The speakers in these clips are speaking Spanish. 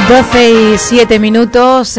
12:07,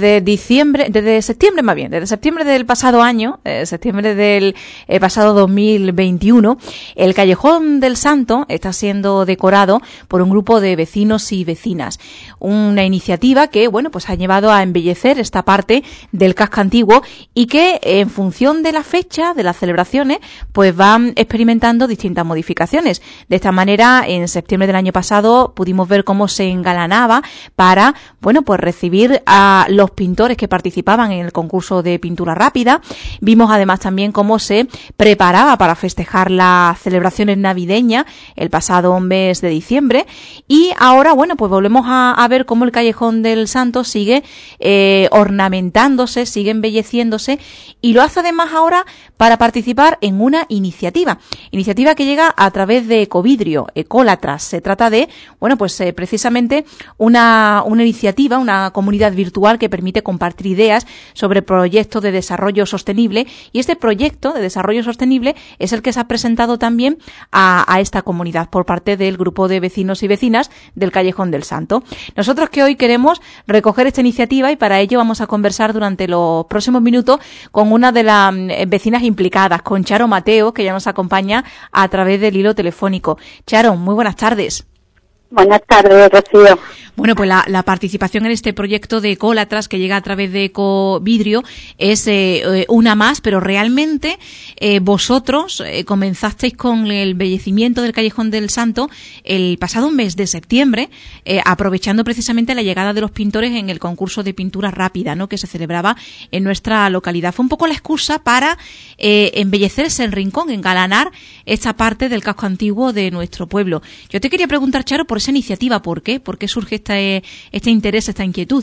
desde septiembre del pasado año, septiembre del pasado 2021, el Callejón del Santo está siendo decorado por un grupo de vecinos y vecinas. Una iniciativa que, bueno, pues ha llevado a embellecer esta parte del casco antiguo y que, en función de la fecha de las celebraciones, pues van experimentando distintas modificaciones. De esta manera, en septiembre del año pasado pudimos ver cómo se engalanaba para, bueno, pues recibir a los pintores que participaban en el concurso de pintura rápida. Vimos además también cómo se preparaba para festejar las celebraciones navideñas el pasado mes de diciembre. Y ahora, bueno, pues volvemos a ver cómo el Callejón del Santo sigue ornamentándose, sigue embelleciéndose, y lo hace además ahora para participar en una iniciativa que llega a través de Ecovidrio, Ecólatras. Se trata de, bueno, pues precisamente una iniciativa, una comunidad virtual que permite compartir ideas sobre proyectos de desarrollo sostenible, y este proyecto de desarrollo sostenible es el que se ha presentado también a esta comunidad por parte del grupo de vecinos y vecinas del Callejón del Santo. Nosotros que hoy queremos recoger esta iniciativa, y para ello vamos a conversar durante los próximos minutos con una de las vecinas implicadas, con Charo Mateo, que ya nos acompaña a través del hilo telefónico. Charo, muy buenas tardes. Buenas tardes, Rocío. Bueno, pues la participación en este proyecto de Ecólatras que llega a través de Ecovidrio es una más, pero realmente vosotros comenzasteis con el embellecimiento del Callejón del Santo el pasado mes de septiembre, aprovechando precisamente la llegada de los pintores en el concurso de pintura rápida, ¿no?, que se celebraba en nuestra localidad. Fue un poco la excusa para embellecer ese rincón, engalanar esta parte del casco antiguo de nuestro pueblo. Yo te quería preguntar, Charo, por esa iniciativa, ¿por qué? ¿Por qué surge este interés, esta inquietud?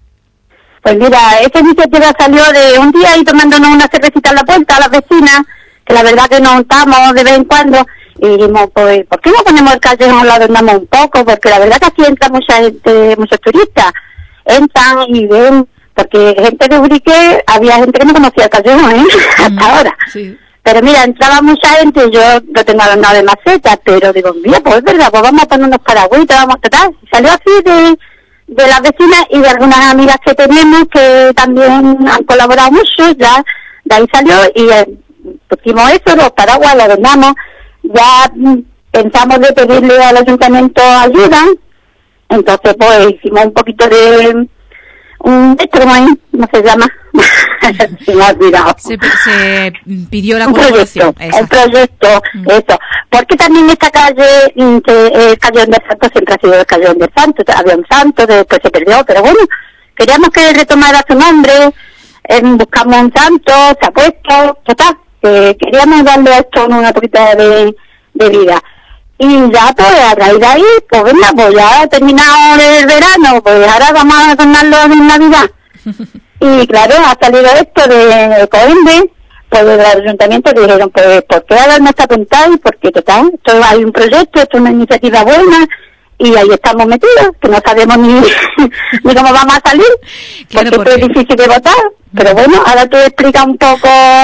Pues mira, esta iniciativa salió de un día y tomándonos una cervecita en la puerta a las vecinas, que la verdad que nos juntamos de vez en cuando, y dijimos, pues, ¿por qué no ponemos el callejón, lo adornamos un poco? Porque la verdad que aquí entra mucha gente, muchos turistas, entran y ven, porque gente de Urique, había gente que no conocía el callejón, hasta ahora. Sí. Pero mira, entraba mucha gente, yo no tengo adornado de maceta, pero digo, mira, pues es verdad, pues vamos a poner unos paragüitos, vamos a tratar. Salió así de las vecinas y de algunas amigas que tenemos que también han colaborado mucho, ya de ahí salió y pusimos eso, los paraguas, lo adornamos. Ya pensamos de pedirle al ayuntamiento ayuda, entonces pues hicimos un poquito de ¿cómo se llama? Se me ha olvidado. Se pidió la colaboración. Un proyecto, eso. Porque también esta calle, el Callejón del Santo siempre ha sido el Callejón del Santo. Había un santo, después se perdió, pero bueno, queríamos que retomara su nombre, buscamos un santo, se ha puesto, total, queríamos darle a esto una poquita de vida. Y ya, pues, a raíz de ahí, pues venga, pues ya ha terminado el verano, pues ahora vamos a adornarlo en Navidad. Y claro, ha salido esto de Coende, pues del ayuntamiento dijeron, pues, ¿por qué ahora no está apuntado? Porque total, esto hay un proyecto, esto es una iniciativa buena, y ahí estamos metidos, que no sabemos ni cómo vamos a salir, claro, porque es difícil de votar. Pero bueno, ahora tú explicas un poco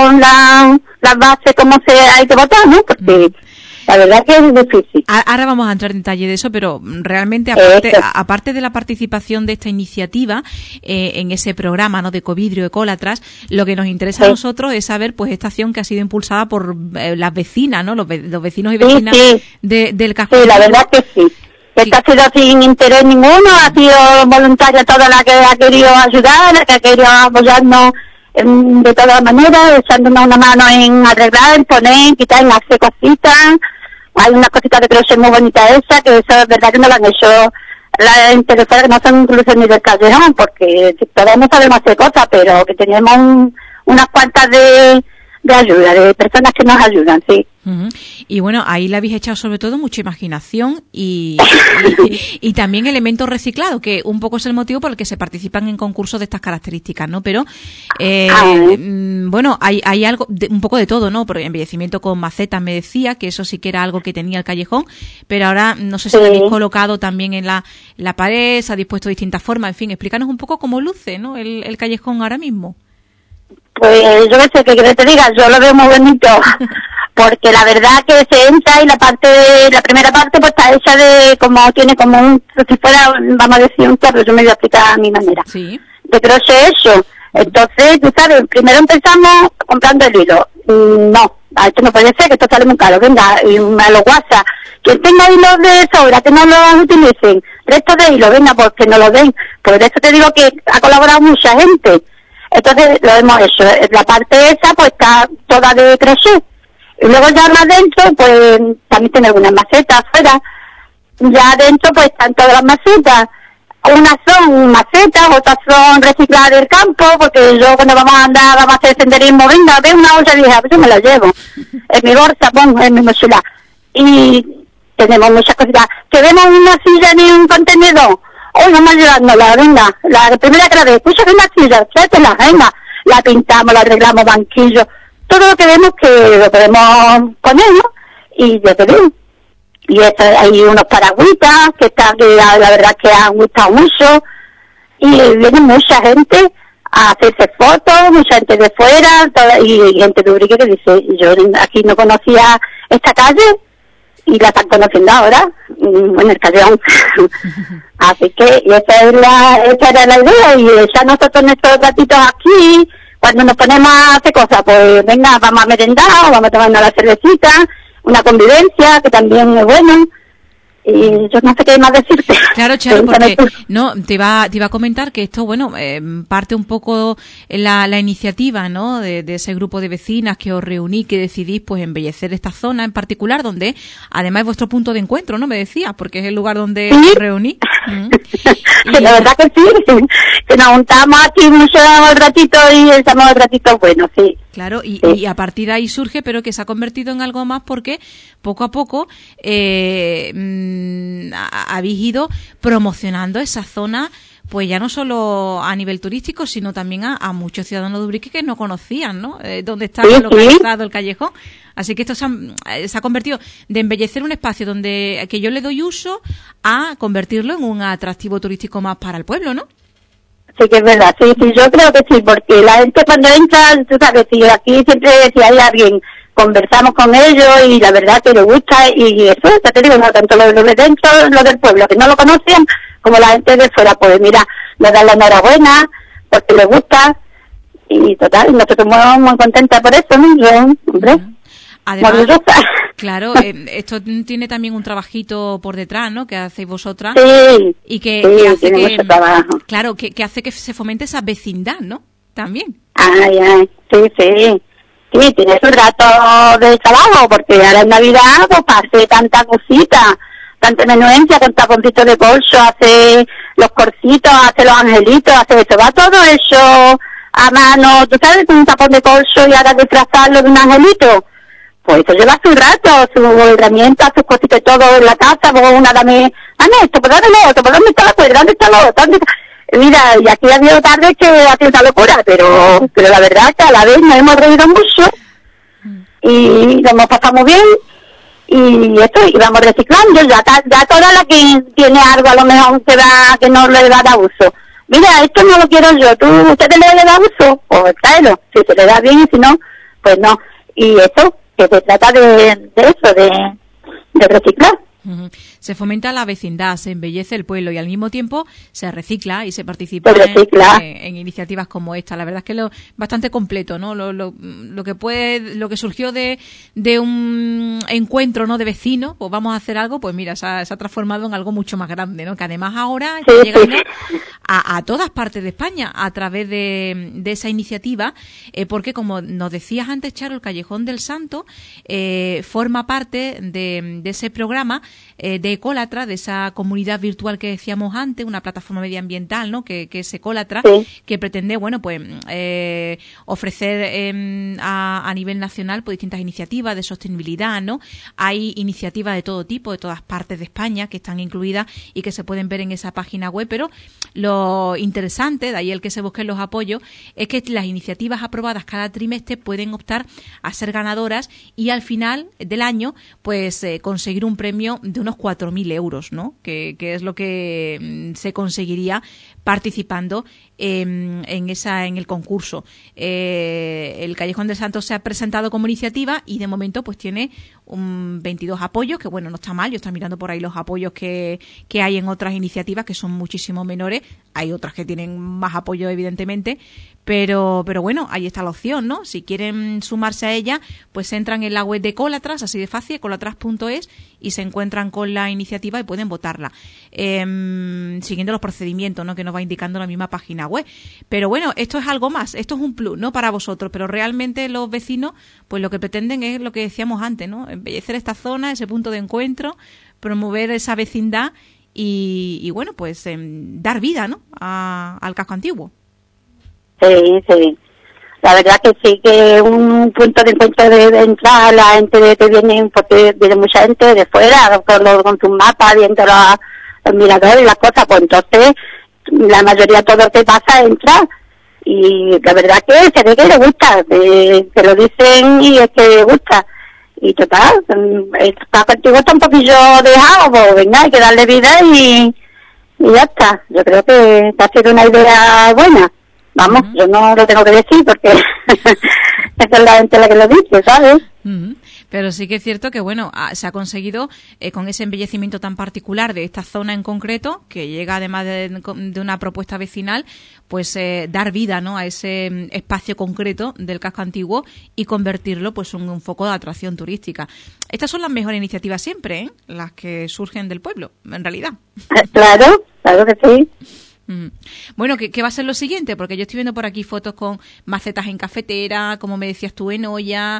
las bases, cómo hay que votar, ¿no? Porque la verdad que es difícil. Ahora vamos a entrar en detalle de eso, pero realmente, aparte de la participación de esta iniciativa en ese programa, ¿no?, de Ecovidrio, Ecólatras, lo que nos interesa a nosotros es saber, pues, esta acción que ha sido impulsada por las vecinas, ¿no?, los vecinos y vecinas del casco. Sí, la verdad que sí. Esta ha sido sin interés ninguno, ha sido voluntaria toda la que ha querido ayudar, la que ha querido apoyarnos de todas maneras, echándonos una mano en arreglar, en poner, en quitar, en hacer cositas. Hay unas cositas de crochet muy bonitas esas, que eso es verdad que no lo han hecho las interesadas, que no son incluso ni del callejón, porque todavía no sabemos hacer cosas, pero que tenemos unas cuantas de ayuda, de personas que nos ayudan, sí. Uh-huh. Y bueno, ahí le habéis echado sobre todo mucha imaginación y también elementos reciclados, que un poco es el motivo por el que se participan en concursos de estas características, ¿no? Pero, bueno, hay algo, un poco de todo, ¿no? Porque embellecimiento con macetas me decía, que eso sí que era algo que tenía el callejón, pero ahora no sé si lo habéis colocado también en la pared, se ha dispuesto de distintas formas, en fin, explícanos un poco cómo luce, ¿no?, el callejón ahora mismo. Pues yo qué sé, que te diga, yo lo veo muy bonito, porque la verdad que se entra y la primera parte pues está hecha de tiene como si fuera, vamos a decir, un torno, yo me voy a explicar a mi manera. Sí. De crochet eso. Entonces, tú sabes, primero empezamos comprando el hilo. No, esto no puede ser, que esto sale muy caro. Venga, y a los WhatsApp. Quien tenga hilos de sobra, que no los utilicen. Restos de hilo, venga, pues que no lo den. Por eso te digo que ha colaborado mucha gente. Entonces, lo hemos hecho. La parte esa, pues está toda de crochet. Y luego ya más dentro, pues también tiene algunas macetas afuera. Ya adentro, pues están todas las macetas. Unas son macetas, otras son recicladas del campo, porque yo cuando vamos a hacer senderismo, venga, ve una olla vieja, pues yo me la llevo. En mi bolsa, pongo en mi mochila. Y tenemos muchas cositas. Que vemos una silla ni un contenedor, hoy vamos a llevárnosla, venga, la primera que la ve, escucha que una silla, tráetela, venga, la pintamos, la arreglamos, banquillo, todo lo que vemos que lo podemos poner, ¿no? Y ya te digo. Y hay unos paragüitas que la verdad que han gustado mucho, y viene mucha gente a hacerse fotos, mucha gente de fuera, y gente de Ubrique que dice, yo aquí no conocía esta calle y la están conociendo ahora, en el Callejon. Así que esa era la idea, y ya nosotros nuestros ratitos aquí, cuando nos ponemos a hacer cosas, pues venga, vamos a merendar, vamos a tomarnos la cervecita, una convivencia, que también es bueno, y yo no sé qué más decirte. Claro, Charo, porque no te iba a comentar que esto, bueno, parte un poco la iniciativa, ¿no? De ese grupo de vecinas que os reuní, que decidís, pues, embellecer esta zona en particular, donde además es vuestro punto de encuentro, ¿no? Me decías, porque es el lugar donde os reuní. Y la verdad que sí, que nos juntamos aquí mucho ratito y estamos ratitos buenos, sí. Claro, y a partir de ahí surge, pero que se ha convertido en algo más porque poco a poco habéis ido promocionando esa zona, pues ya no solo a nivel turístico, sino también a muchos ciudadanos de Ubrique que no conocían, ¿no? Dónde está localizado el callejón. Así que esto se ha convertido de embellecer un espacio donde que yo le doy uso a convertirlo en un atractivo turístico más para el pueblo, ¿no? Sí, que es verdad, sí, yo creo que sí, porque la gente cuando entra, tú sabes, si aquí siempre si hay alguien, conversamos con ellos y la verdad que les gusta, y eso, ya te digo, no tanto los de dentro, los del pueblo, que no lo conocen, como la gente de fuera, pues mira, les dan la enhorabuena, porque les gusta, y total, nosotros estamos muy contentas por eso, ¿no? Yo, hombre, además, claro, esto tiene también un trabajito por detrás, ¿no? Que hacéis vosotras. Sí, y que hace tiene mucho trabajo. Claro, que hace que se fomente esa vecindad, ¿no? También. Ay, sí. Sí, tiene su rato de trabajo, porque ahora en Navidad, pues, hace tanta cosita, tanta menudencia, con taponcitos de bolso, hace los corcitos, hace los angelitos, hace eso, va todo eso a mano, tú sabes, con un tapón de bolso y ahora disfrazarlo de un angelito. Pues eso lleva su rato, su herramienta, sus cositas y todo en la casa, pues una dame esto, pues dame lo otro, pues ¿dónde está la cuerda? ¿Dónde está lo otro? Mira, y aquí ha habido tarde que ha sido una locura, pero la verdad que a la vez nos hemos reído mucho y lo hemos pasado muy bien, y esto, y vamos reciclando, ya toda la que tiene algo a lo mejor que no le da uso. Mira, esto no lo quiero yo, ¿usted le da uso? Pues tráelo, si se le da bien, y si no, pues no. Y eso, que se trata de eso, de reciclar. Se fomenta la vecindad, se embellece el pueblo y al mismo tiempo se recicla y se participa en iniciativas como esta. La verdad es que bastante completo, ¿no? Lo que surgió de un encuentro, ¿no? De vecinos, pues vamos a hacer algo, pues mira, se ha transformado en algo mucho más grande, ¿no? Que además ahora está llegando a todas partes de España a través de esa iniciativa, porque como nos decías antes, Charo, el Callejón del Santo forma parte de ese programa de Ecólatra, de esa comunidad virtual que decíamos antes, una plataforma medioambiental, ¿no? Que es Ecólatra, que pretende, bueno, pues ofrecer a nivel nacional pues distintas iniciativas de sostenibilidad, ¿no? Hay iniciativas de todo tipo, de todas partes de España, que están incluidas y que se pueden ver en esa página web, pero lo interesante, de ahí el que se busquen los apoyos, es que las iniciativas aprobadas cada trimestre pueden optar a ser ganadoras y al final del año pues conseguir un premio de unos 4.000 euros, ¿no? Que es lo que se conseguiría participando en el concurso. El Callejón del Santo se ha presentado como iniciativa y de momento pues tiene 22 apoyos, que bueno, no está mal. Yo estoy mirando por ahí los apoyos que hay en otras iniciativas que son muchísimo menores. Hay otras que tienen más apoyo, evidentemente, pero bueno, ahí está la opción, ¿no? Si quieren sumarse a ella, pues entran en la web de Colatras, así de fácil, colatras.es, y se encuentran con la iniciativa y pueden votarla, siguiendo los procedimientos, ¿no?, que nos va indicando la misma página web. Pero bueno, esto es algo más, esto es un plus, ¿no?, para vosotros, pero realmente los vecinos, pues lo que pretenden es lo que decíamos antes, ¿no?, embellecer esta zona, ese punto de encuentro, promover esa vecindad y bueno, pues dar vida, ¿no?, al casco antiguo. Sí, sí. La verdad que sí, que un punto de encuentro de entrar, la gente que viene, porque viene mucha gente de fuera, con sus mapas, viendo los miradores y las cosas, pues entonces la mayoría todo lo que pasa es entrar. Y la verdad que se ve que le gusta, se lo dicen y es que le gusta. Y total, el casco antiguo está un poquillo dejado, pues venga, hay que darle vida y ya está. Yo creo que ha sido una idea buena. Vamos, yo no lo tengo que decir porque esa es la gente la que lo dice, ¿sabes? Pero sí que es cierto que, bueno, se ha conseguido con ese embellecimiento tan particular de esta zona en concreto, que llega además de una propuesta vecinal, pues dar vida, ¿no?, a ese espacio concreto del casco antiguo y convertirlo pues en un foco de atracción turística. Estas son las mejores iniciativas siempre, ¿eh?, las que surgen del pueblo, en realidad. Claro, claro que sí. Bueno, ¿qué va a ser lo siguiente? Porque yo estoy viendo por aquí fotos con macetas en cafetera, como me decías tú, en olla,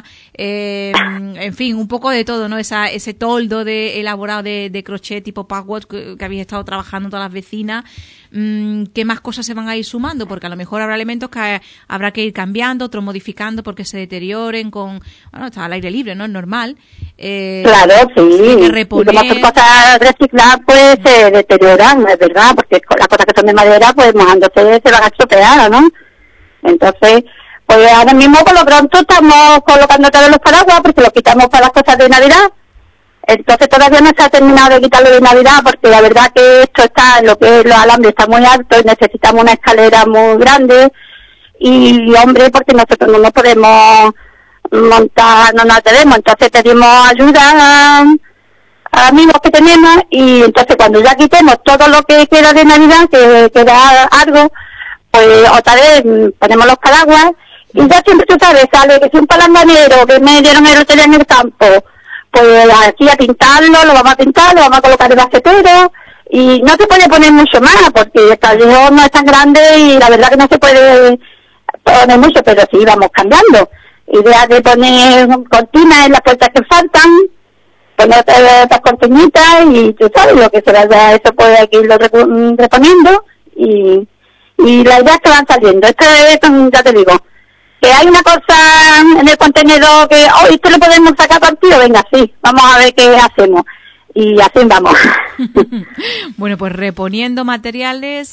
en fin, un poco de todo, ¿no? Ese toldo elaborado de crochet tipo patchwork que habéis estado trabajando todas las vecinas. ¿Qué más cosas se van a ir sumando? Porque a lo mejor habrá elementos que habrá que ir cambiando, otros modificando porque se deterioren bueno, está al aire libre, ¿no? Es normal. Claro, sí. Que reponer. Y como son cosas recicladas, pues se deterioran, es verdad, porque las cosas que son de madera, pues mojándose se van a estropear, ¿no? Entonces, pues ahora mismo por lo pronto estamos colocando todos los paraguas porque los quitamos para las cosas de Navidad. Entonces todavía no se ha terminado de quitarlo de Navidad porque la verdad que esto está, lo que es los alambres está muy alto y necesitamos una escalera muy grande y hombre, porque nosotros no nos podemos montar, no nos atrevemos, entonces pedimos ayuda a amigos que tenemos y entonces cuando ya quitemos todo lo que queda de Navidad, que queda algo, pues otra vez ponemos los paraguas y ya siempre tú sabes, sale que si un palanganero que me dieron el otro día en el campo, pues aquí a pintarlo, lo vamos a pintar, lo vamos a colocar el bacetero y no se puede poner mucho más porque el callejón no es tan grande y la verdad que no se puede poner mucho, pero sí vamos cambiando. Idea de poner cortinas en las puertas que faltan, poner otras cortinitas y tú sabes lo que se vaya, eso pues aquí lo reponiendo y las ideas que van saliendo. Esto es, ya te digo, que hay una cosa en el contenedor que hoy esto lo podemos sacar partido, venga, sí, vamos a ver qué hacemos y así vamos. Bueno, pues reponiendo materiales,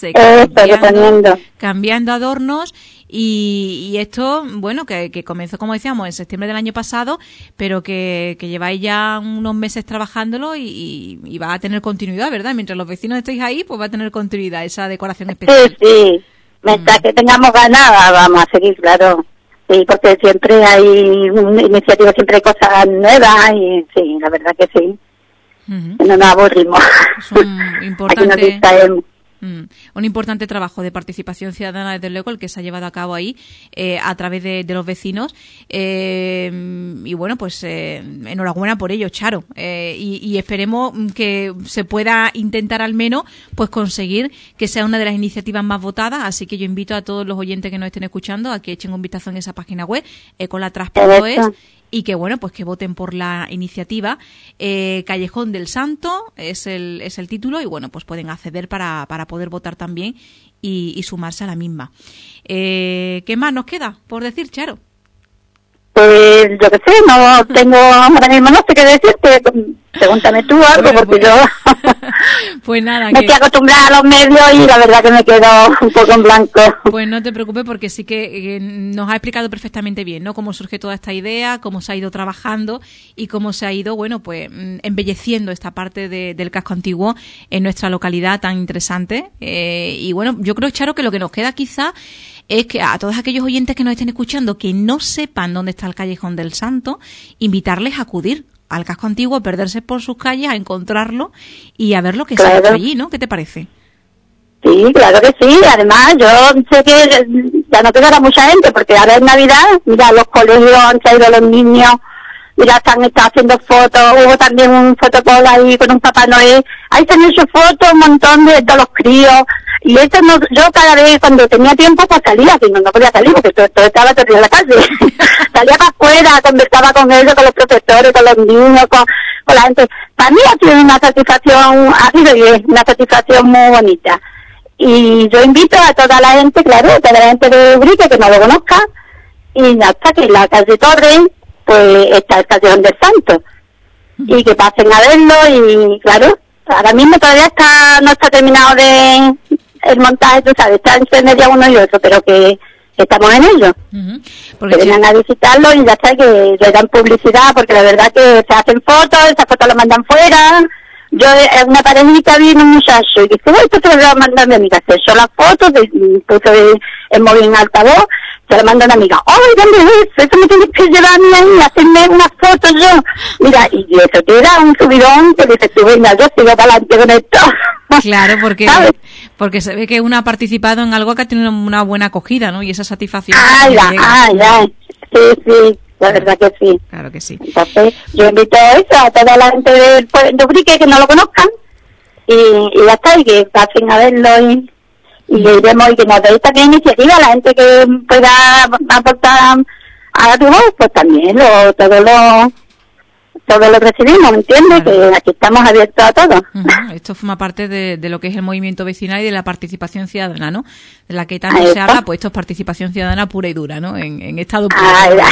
cambiando adornos y esto, bueno, que comenzó, como decíamos, en septiembre del año pasado, pero que lleváis ya unos meses trabajándolo y va a tener continuidad, ¿verdad? Mientras los vecinos estéis ahí, pues va a tener continuidad esa decoración especial. Sí. Mientras que tengamos ganas, vamos a seguir, claro. Sí, porque siempre hay iniciativas, siempre hay cosas nuevas y sí, la verdad que sí. No nos aburrimos. Un importante trabajo de participación ciudadana, desde luego, el que se ha llevado a cabo ahí a través de los vecinos. Y bueno, pues enhorabuena por ello, Charo. Y esperemos que se pueda intentar al menos pues conseguir que sea una de las iniciativas más votadas. Así que yo invito a todos los oyentes que nos estén escuchando a que echen un vistazo en esa página web, colatras.es. Y que bueno, pues que voten por la iniciativa. Callejón del Santo es el título y bueno, pues pueden acceder para poder votar también y sumarse a la misma. ¿Qué más nos queda por decir, Charo? Pues yo qué sé, no tengo ahora mismo, no sé qué decirte. Pregúntame tú algo, bueno, porque pues, yo pues nada, me estoy acostumbrada a los medios y la verdad que me quedo un poco en blanco. Pues no te preocupes, porque sí que nos ha explicado perfectamente bien, ¿no? Cómo surge toda esta idea, cómo se ha ido trabajando y cómo se ha ido, bueno, pues embelleciendo esta parte del casco antiguo en nuestra localidad tan interesante. Y bueno, yo creo, Charo, que lo que nos queda quizá es que a todos aquellos oyentes que nos estén escuchando que no sepan dónde está el Callejón del Santo, invitarles a acudir al casco antiguo, a perderse por sus calles, a encontrarlo y a ver lo que se ha hecho allí, ¿no? ¿Qué te parece? Sí, claro que sí. Además, yo sé que ya no quedará mucha gente, porque ahora es Navidad, mira, los colegios han traído a los niños, mira, están haciendo fotos, hubo también un fotocall ahí con un Papá Noel, ahí se han hecho fotos, un montón de todos los críos, y eso no, yo cada vez cuando tenía tiempo pues salía, que no podía salir porque todo estaba todo en la calle, salía para afuera, conversaba con ellos, con los profesores, con los niños, con la gente. Para mí ha sido una satisfacción, ha sido bien, una satisfacción muy bonita. Y yo invito a toda la gente, claro, a toda la gente de Ubrique que no lo conozca, y hasta que en la calle Torres pues está el Callejón del Santo, y que pasen a verlo. Y claro, ahora mismo todavía no está terminado el montaje, tú sabes, está entre media uno y otro, pero que estamos en ello. Que vengan a visitarlo y ya está, que le dan publicidad, porque la verdad que se hacen fotos, esas fotos las mandan fuera. Yo, una parejita, vino un muchacho y dice, esto se lo voy a mandar a mi amiga. Se echó las fotos, puse el móvil en altavoz, se lo mandó a una amiga. ¡Ay, dónde es eso! Eso me tienes que llevar a mí ahí, hacerme unas fotos yo. Mira, y eso te da un subidón que dices tú, venga, yo sigo para adelante con esto. Claro, porque se ve que uno ha participado en algo que ha tenido una buena acogida, ¿no? Y esa satisfacción. Ya. Sí. La verdad que sí. Claro que sí. Entonces, yo invito a eso, a toda la gente de Ubrique que no lo conozcan, y ya está, y que pasen a verlo, y iremos, y que nos deis también iniciativa, la gente que pueda aportar a tu voz, pues también todo lo recibimos, ¿me entiendes? Claro. Que aquí estamos abiertos a todo. Esto forma parte de lo que es el movimiento vecinal y de la participación ciudadana, ¿no? De la que tanto se habla, pues esto es participación ciudadana pura y dura, ¿no? En estado puro.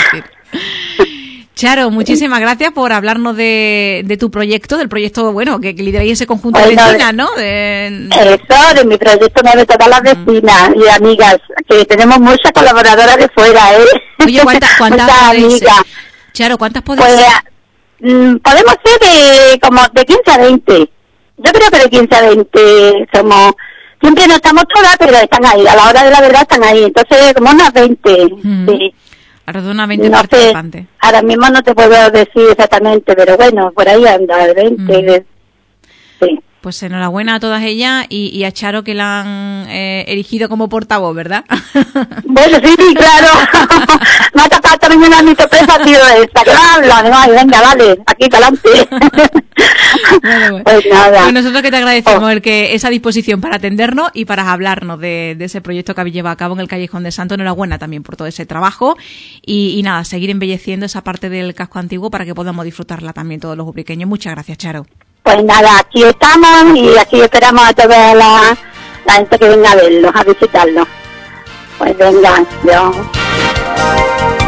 Charo, muchísimas gracias por hablarnos de tu proyecto, del proyecto, bueno, que lideráis ese conjunto de vecinas, ¿no? Eso, de mi proyecto, no, de todas las vecinas y amigas, que tenemos muchas colaboradoras de fuera, ¿eh? Oye, ¿cuántas amigas? Charo, ¿cuántas podéis ser? Podemos ser de 15 a 20. Yo creo que de 15 a 20 somos. Siempre no estamos todas, pero están ahí. A la hora de la verdad están ahí. Entonces, como unas 20. Sí. Alrededor de unas 20 participantes. Ahora mismo no te puedo decir exactamente, pero bueno, por ahí anda, 20. Sí. Pues enhorabuena a todas ellas y a Charo, que la han erigido como portavoz, ¿verdad? Bueno, sí, claro. Me ha tocado también una de mis sorpresas, ha sido esta, que habla, además, venga, vale, aquí para adelante. Bueno. Pues nada. Pues nosotros que te agradecemos esa disposición para atendernos y para hablarnos de ese proyecto que habéis llevado a cabo en el Callejón del Santo. Enhorabuena también por todo ese trabajo y nada, seguir embelleciendo esa parte del casco antiguo para que podamos disfrutarla también todos los ubriqueños. Muchas gracias, Charo. Pues nada, aquí estamos y aquí esperamos a toda la gente que venga a verlos, a visitarlos. Pues venga, yo.